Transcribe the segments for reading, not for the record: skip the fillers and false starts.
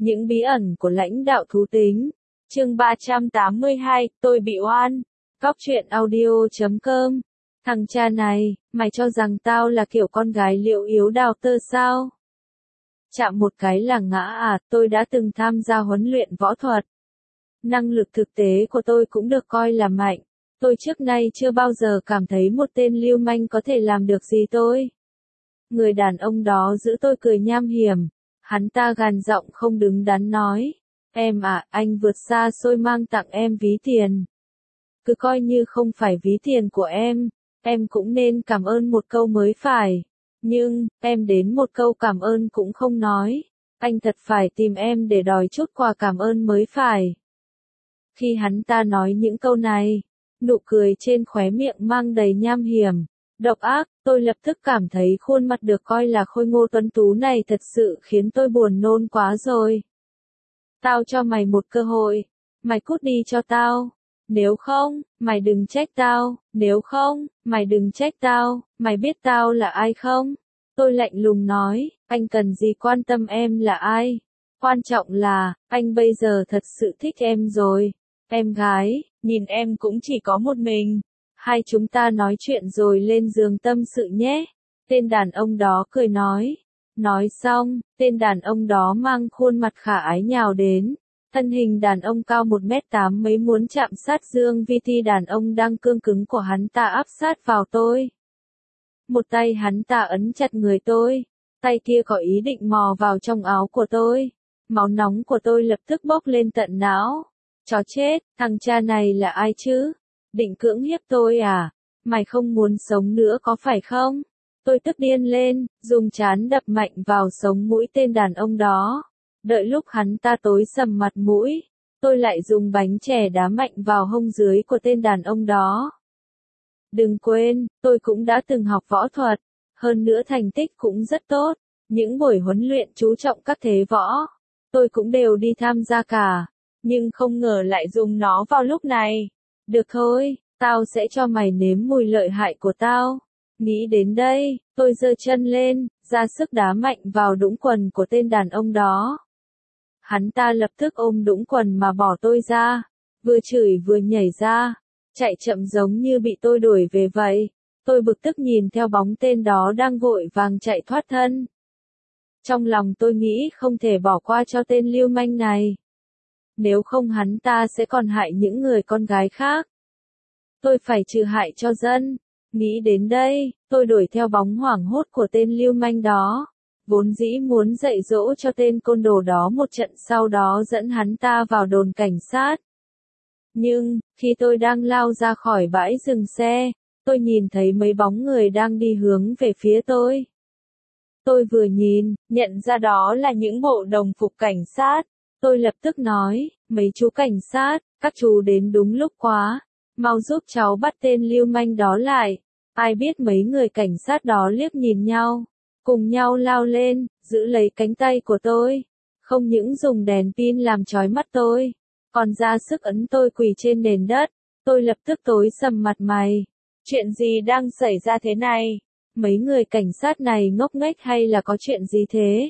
Những bí ẩn của lãnh đạo thú tính. Chương 382, tôi bị oan. Góc truyện audio.com. Thằng cha này, mày cho rằng tao là kiểu con gái liệu yếu đào tơ sao? Chạm một cái là ngã à, tôi đã từng tham gia huấn luyện võ thuật. Năng lực thực tế của tôi cũng được coi là mạnh. Tôi trước nay chưa bao giờ cảm thấy một tên lưu manh có thể làm được gì tôi. Người đàn ông đó giữ tôi cười nham hiểm. Hắn ta gằn giọng không đứng đắn nói. Em à, anh vượt xa xôi mang tặng em ví tiền. Cứ coi như không phải ví tiền của em cũng nên cảm ơn một câu mới phải. Nhưng, em đến một câu cảm ơn cũng không nói. Anh thật phải tìm em để đòi chút quà cảm ơn mới phải. Khi hắn ta nói những câu này, nụ cười trên khóe miệng mang đầy nham hiểm, độc ác, tôi lập tức cảm thấy khuôn mặt được coi là khôi ngô tuấn tú này thật sự khiến tôi buồn nôn quá rồi. Tao cho mày một cơ hội, mày cút đi cho tao. Nếu không, mày đừng trách tao, nếu không, mày đừng trách tao, mày biết tao là ai không? Tôi lạnh lùng nói, anh cần gì quan tâm em là ai? Quan trọng là, anh bây giờ thật sự thích em rồi. Em gái, nhìn em cũng chỉ có một mình. Hai chúng ta nói chuyện rồi lên giường tâm sự nhé. Tên đàn ông đó cười nói. Nói xong, tên đàn ông đó mang khuôn mặt khả ái nhào đến. Thân hình đàn ông cao 1m8 mấy muốn chạm sát Dương Vi Ti đàn ông đang cương cứng của hắn ta áp sát vào tôi. Một tay hắn ta ấn chặt người tôi, tay kia có ý định mò vào trong áo của tôi. Máu nóng của tôi lập tức bốc lên tận não. Chó chết, thằng cha này là ai chứ? Định cưỡng hiếp tôi à? Mày không muốn sống nữa có phải không? Tôi tức điên lên, dùng trán đập mạnh vào sống mũi tên đàn ông đó. Đợi lúc hắn ta tối sầm mặt mũi, tôi lại dùng bánh chè đá mạnh vào hông dưới của tên đàn ông đó. Đừng quên, tôi cũng đã từng học võ thuật, hơn nữa thành tích cũng rất tốt. Những buổi huấn luyện chú trọng các thế võ, tôi cũng đều đi tham gia cả, nhưng không ngờ lại dùng nó vào lúc này. Được thôi, tao sẽ cho mày nếm mùi lợi hại của tao. Nghĩ đến đây, tôi giơ chân lên, ra sức đá mạnh vào đũng quần của tên đàn ông đó. Hắn ta lập tức ôm đũng quần mà bỏ tôi ra, vừa chửi vừa nhảy ra, chạy chậm giống như bị tôi đuổi về vậy. Tôi bực tức nhìn theo bóng tên đó đang vội vàng chạy thoát thân. Trong lòng tôi nghĩ không thể bỏ qua cho tên lưu manh này. Nếu không hắn ta sẽ còn hại những người con gái khác. Tôi phải trừ hại cho dân. Nghĩ đến đây, tôi đuổi theo bóng hoảng hốt của tên lưu manh đó. Vốn dĩ muốn dạy dỗ cho tên côn đồ đó một trận sau đó dẫn hắn ta vào đồn cảnh sát. Nhưng, khi tôi đang lao ra khỏi bãi dừng xe, tôi nhìn thấy mấy bóng người đang đi hướng về phía tôi. Tôi vừa nhìn, nhận ra đó là những bộ đồng phục cảnh sát. Tôi lập tức nói, mấy chú cảnh sát, các chú đến đúng lúc quá. Mau giúp cháu bắt tên lưu manh đó lại. Ai biết mấy người cảnh sát đó liếc nhìn nhau, cùng nhau lao lên, giữ lấy cánh tay của tôi. Không những dùng đèn pin làm chói mắt tôi, còn ra sức ấn tôi quỳ trên nền đất. Tôi lập tức tối sầm mặt mày. Chuyện gì đang xảy ra thế này? Mấy người cảnh sát này ngốc nghếch hay là có chuyện gì thế?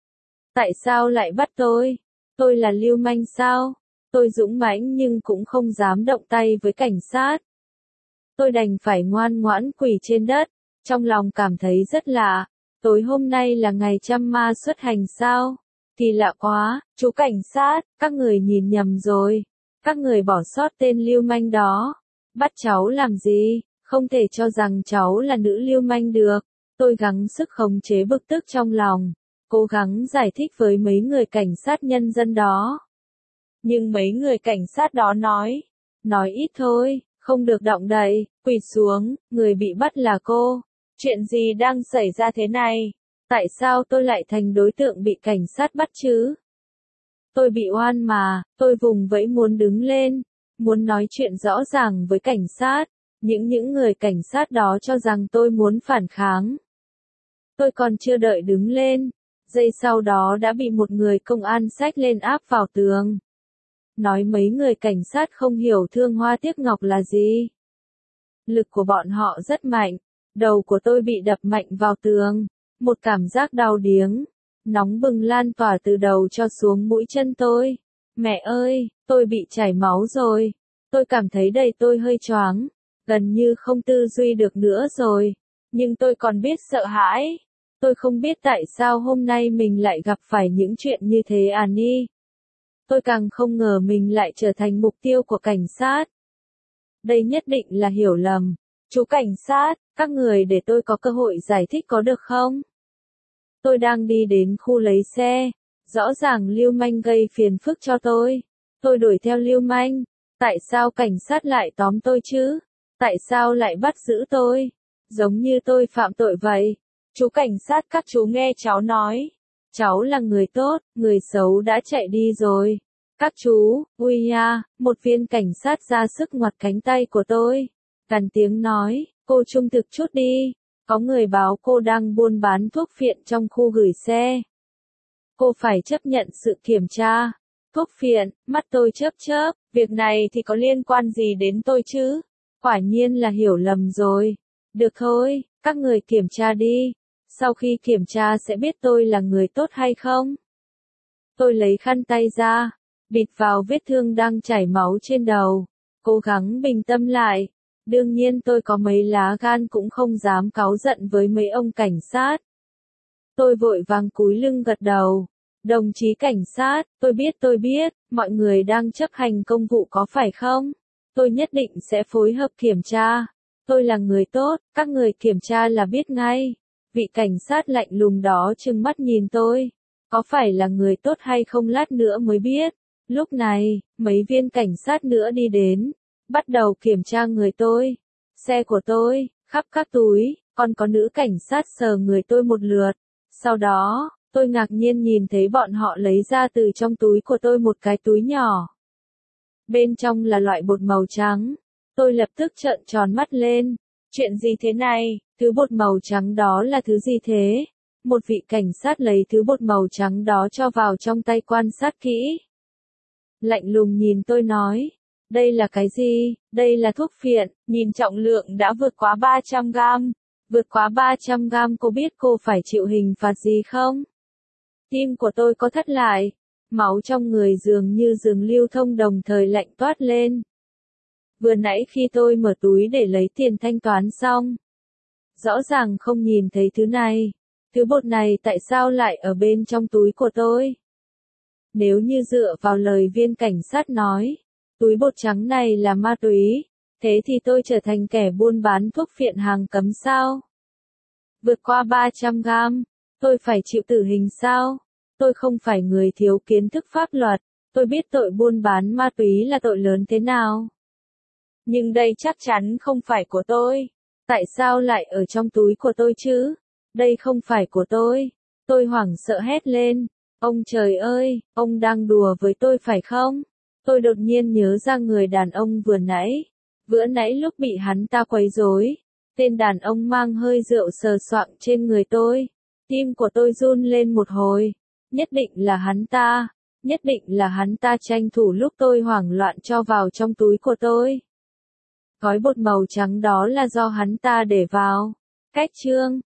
Tại sao lại bắt tôi? Tôi là lưu manh sao? Tôi dũng mãnh nhưng cũng không dám động tay với cảnh sát. Tôi đành phải ngoan ngoãn quỳ trên đất, trong lòng cảm thấy rất lạ. Tối hôm nay là ngày trăm ma xuất hành sao? Thì lạ quá, chú cảnh sát, các người nhìn nhầm rồi. Các người bỏ sót tên lưu manh đó. Bắt cháu làm gì? Không thể cho rằng cháu là nữ lưu manh được. Tôi gắng sức khống chế bực tức trong lòng, cố gắng giải thích với mấy người cảnh sát nhân dân đó. Nhưng mấy người cảnh sát đó nói ít thôi, không được động đậy, quỳ xuống, người bị bắt là cô. Chuyện gì đang xảy ra thế này? Tại sao tôi lại thành đối tượng bị cảnh sát bắt chứ? Tôi bị oan mà, tôi vùng vẫy muốn đứng lên, muốn nói chuyện rõ ràng với cảnh sát. Những người cảnh sát đó cho rằng tôi muốn phản kháng. Tôi còn chưa đợi đứng lên, giây sau đó đã bị một người công an xách lên áp vào tường. Nói mấy người cảnh sát không hiểu thương hoa tiếc ngọc là gì. Lực của bọn họ rất mạnh, đầu của tôi bị đập mạnh vào tường, một cảm giác đau điếng, nóng bừng lan tỏa từ đầu cho xuống mũi chân tôi. Mẹ ơi, tôi bị chảy máu rồi. Tôi cảm thấy tôi hơi choáng, gần như không tư duy được nữa rồi. Nhưng tôi còn biết sợ hãi. Tôi không biết tại sao hôm nay mình lại gặp phải những chuyện như thế Annie. Tôi càng không ngờ mình lại trở thành mục tiêu của cảnh sát. Đây nhất định là hiểu lầm. Chú cảnh sát, các người để tôi có cơ hội giải thích có được không? Tôi đang đi đến khu lấy xe. Rõ ràng lưu manh gây phiền phức cho tôi. Tôi đuổi theo lưu manh. Tại sao cảnh sát lại tóm tôi chứ? Tại sao lại bắt giữ tôi? Giống như tôi phạm tội vậy. Chú cảnh sát, các chú nghe cháu nói. Cháu là người tốt, người xấu đã chạy đi rồi. Các chú, ui ya, một viên cảnh sát ra sức ngoặt cánh tay của tôi. Gằn tiếng nói, cô trung thực chút đi. Có người báo cô đang buôn bán thuốc phiện trong khu gửi xe. Cô phải chấp nhận sự kiểm tra. Thuốc phiện, mắt tôi chớp chớp, việc này thì có liên quan gì đến tôi chứ? Quả nhiên là hiểu lầm rồi. Được thôi, các người kiểm tra đi. Sau khi kiểm tra sẽ biết tôi là người tốt hay không. Tôi lấy khăn tay ra, bịt vào vết thương đang chảy máu trên đầu. Cố gắng bình tâm lại. Đương nhiên tôi có mấy lá gan cũng không dám cáu giận với mấy ông cảnh sát. Tôi vội vàng cúi lưng gật đầu. Đồng chí cảnh sát, tôi biết, mọi người đang chấp hành công vụ có phải không? Tôi nhất định sẽ phối hợp kiểm tra. Tôi là người tốt, các người kiểm tra là biết ngay. Vị cảnh sát lạnh lùng đó trừng mắt nhìn tôi. Có phải là người tốt hay không lát nữa mới biết. Lúc này, mấy viên cảnh sát nữa đi đến. Bắt đầu kiểm tra người tôi. Xe của tôi, khắp các túi, còn có nữ cảnh sát sờ người tôi một lượt. Sau đó, tôi ngạc nhiên nhìn thấy bọn họ lấy ra từ trong túi của tôi một cái túi nhỏ. Bên trong là loại bột màu trắng. Tôi lập tức trợn tròn mắt lên. Chuyện gì thế này? Thứ bột màu trắng đó là thứ gì thế? Một vị cảnh sát lấy thứ bột màu trắng đó cho vào trong tay quan sát kỹ. Lạnh lùng nhìn tôi nói. Đây là cái gì? Đây là thuốc phiện, nhìn trọng lượng đã vượt quá 300 gram. Vượt quá 300 gram, cô biết cô phải chịu hình phạt gì không? Tim của tôi có thắt lại. Máu trong người dường như dừng lưu thông đồng thời lạnh toát lên. Vừa nãy khi tôi mở túi để lấy tiền thanh toán xong. Rõ ràng không nhìn thấy thứ này. Thứ bột này tại sao lại ở bên trong túi của tôi? Nếu như dựa vào lời viên cảnh sát nói, túi bột trắng này là ma túy, thế thì tôi trở thành kẻ buôn bán thuốc phiện hàng cấm sao? Vượt qua 300 gram, tôi phải chịu tử hình sao? Tôi không phải người thiếu kiến thức pháp luật, tôi biết tội buôn bán ma túy là tội lớn thế nào. Nhưng đây chắc chắn không phải của tôi. Tại sao lại ở trong túi của tôi chứ? Đây không phải của tôi. Tôi hoảng sợ hét lên. Ông trời ơi, ông đang đùa với tôi phải không? Tôi đột nhiên nhớ ra người đàn ông vừa nãy. Bữa nãy lúc bị hắn ta quấy rối, tên đàn ông mang hơi rượu sờ soạng trên người tôi. Tim của tôi run lên một hồi. Nhất định là hắn ta. Nhất định là hắn ta tranh thủ lúc tôi hoảng loạn cho vào trong túi của tôi. Gói bột màu trắng đó là do hắn ta để vào. Cách chương